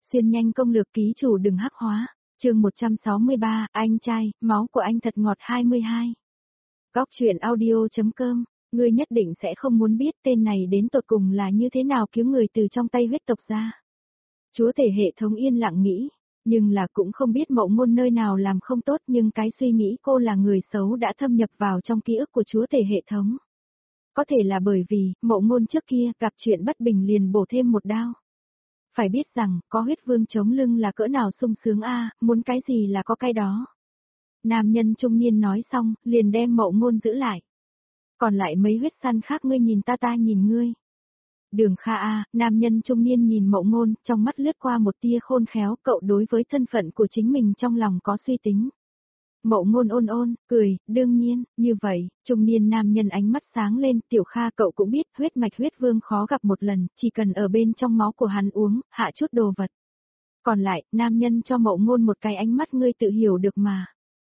Xuyên nhanh công lược ký chủ đừng hắc hóa. Chương 163, anh trai, máu của anh thật ngọt 22. Góc truyện audio.com, ngươi nhất định sẽ không muốn biết tên này đến tột cùng là như thế nào cứu người từ trong tay huyết tộc ra. Chúa tể hệ thống yên lặng nghĩ, nhưng là cũng không biết Mộng Ngôn nơi nào làm không tốt, nhưng cái suy nghĩ cô là người xấu đã thâm nhập vào trong ký ức của chúa tể hệ thống. Có thể là bởi vì, Mộng Ngôn trước kia gặp chuyện bất bình liền bổ thêm một đao. Phải biết rằng, có huyết vương chống lưng là cỡ nào sung sướng a, muốn cái gì là có cái đó. Nam nhân trung niên nói xong, liền đem Mộng Ngôn giữ lại. Còn lại mấy huyết săn khác ngươi nhìn ta nhìn ngươi. Đường Kha a, nam nhân trung niên nhìn Mộng Ngôn, trong mắt lướt qua một tia khôn khéo, cậu đối với thân phận của chính mình trong lòng có suy tính. Mộng Ngôn ôn, cười, đương nhiên, như vậy, trung niên nam nhân ánh mắt sáng lên, Tiểu Kha cậu cũng biết, huyết mạch huyết vương khó gặp một lần, chỉ cần ở bên trong máu của hắn uống, hạ chút đồ vật. Còn lại, nam nhân cho Mộng Ngôn một cái ánh mắt ngươi tự hiểu được mà.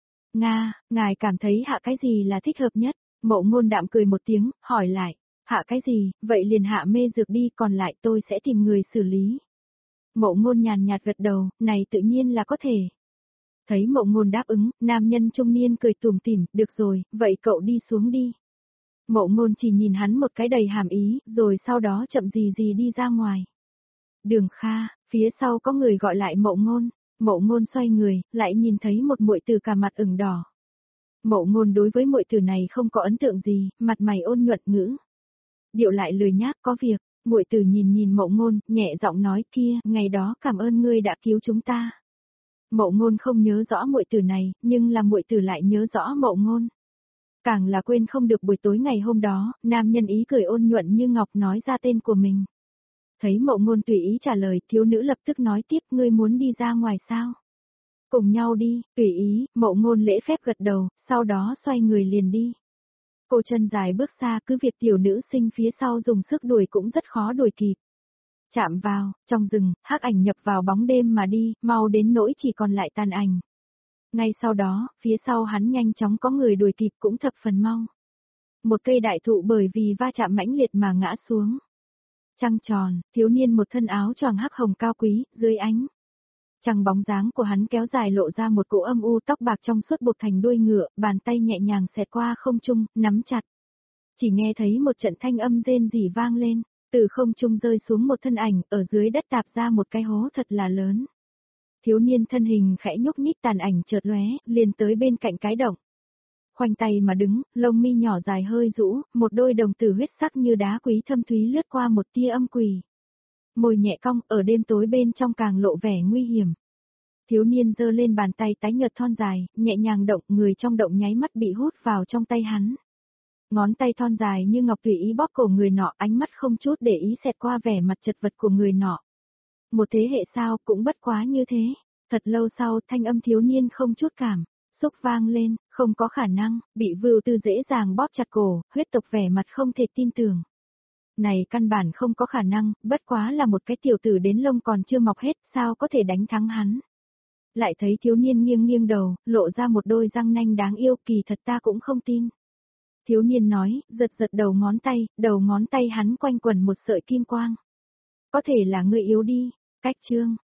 Nga, ngài cảm thấy hạ cái gì là thích hợp nhất? Mộng Ngôn đạm cười một tiếng, hỏi lại, hạ cái gì, vậy liền hạ mê dược đi, còn lại tôi sẽ tìm người xử lý. Mộng Ngôn nhàn nhạt gật đầu, này tự nhiên là có thể. Thấy Mộng Ngôn đáp ứng, nam nhân trung niên cười tủm tỉm, được rồi, vậy cậu đi xuống đi. Mộng Ngôn chỉ nhìn hắn một cái đầy hàm ý, rồi sau đó chậm gì đi ra ngoài. Đường Kha, phía sau có người gọi lại Mộng Ngôn. Mộng Ngôn xoay người, lại nhìn thấy một muội tử cả mặt ửng đỏ. Mộng Ngôn đối với muội tử này không có ấn tượng gì, mặt mày ôn nhuận ngữ. Điệu lại lười nhác, có việc. Muội tử nhìn Mộng Ngôn, nhẹ giọng nói, kia, ngày đó cảm ơn ngươi đã cứu chúng ta. Mộng Ngôn không nhớ rõ muội tử này, nhưng là muội tử lại nhớ rõ Mộng Ngôn. Càng là quên không được buổi tối ngày hôm đó, nam nhân ý cười ôn nhuận như ngọc nói ra tên của mình. Thấy Mộng Ngôn tùy ý trả lời, thiếu nữ lập tức nói tiếp, ngươi muốn đi ra ngoài sao? Cùng nhau đi, tùy ý, Mộng Ngôn lễ phép gật đầu, sau đó xoay người liền đi. Cô chân dài bước xa, cứ việc tiểu nữ sinh phía sau dùng sức đuổi cũng rất khó đuổi kịp. Chạm vào, trong rừng, hắc ảnh nhập vào bóng đêm mà đi, mau đến nỗi chỉ còn lại tàn ảnh. Ngay sau đó, phía sau hắn nhanh chóng có người đuổi kịp cũng thập phần mau. Một cây đại thụ bởi vì va chạm mãnh liệt mà ngã xuống. Trăng tròn, thiếu niên một thân áo choàng hắc hồng cao quý, dưới ánh trăng bóng dáng của hắn kéo dài lộ ra một cỗ âm u, tóc bạc trong suốt buộc thành đuôi ngựa, bàn tay nhẹ nhàng xẹt qua không trung, nắm chặt. Chỉ nghe thấy một trận thanh âm rên rỉ vang lên, từ không trung rơi xuống một thân ảnh, ở dưới đất tạp ra một cái hố thật là lớn. Thiếu niên thân hình khẽ nhúc nhích, tàn ảnh chợt lóe, liền tới bên cạnh cái động. Khoanh tay mà đứng, lông mi nhỏ dài hơi rũ, một đôi đồng tử huyết sắc như đá quý thâm thúy lướt qua một tia âm quỷ. Môi nhẹ cong, ở đêm tối bên trong càng lộ vẻ nguy hiểm. Thiếu niên giơ lên bàn tay tái nhợt thon dài, nhẹ nhàng động, người trong động nháy mắt bị hút vào trong tay hắn. Ngón tay thon dài như ngọc tùy ý bóp cổ người nọ, ánh mắt không chút để ý xẹt qua vẻ mặt chật vật của người nọ. Một thế hệ sao cũng bất quá như thế. Thật lâu sau, thanh âm thiếu niên không chút cảm xúc vang lên, không có khả năng, bị Vưu Tư dễ dàng bóp chặt cổ, huyết tộc vẻ mặt không thể tin tưởng. Này căn bản không có khả năng, bất quá là một cái tiểu tử đến lông còn chưa mọc hết, sao có thể đánh thắng hắn. Lại thấy thiếu niên nghiêng đầu, lộ ra một đôi răng nanh đáng yêu, kỳ thật ta cũng không tin. Thiếu niên nói, giật đầu ngón tay hắn quanh quẩn một sợi kim quang. Có thể là ngươi yếu đi, cách chương.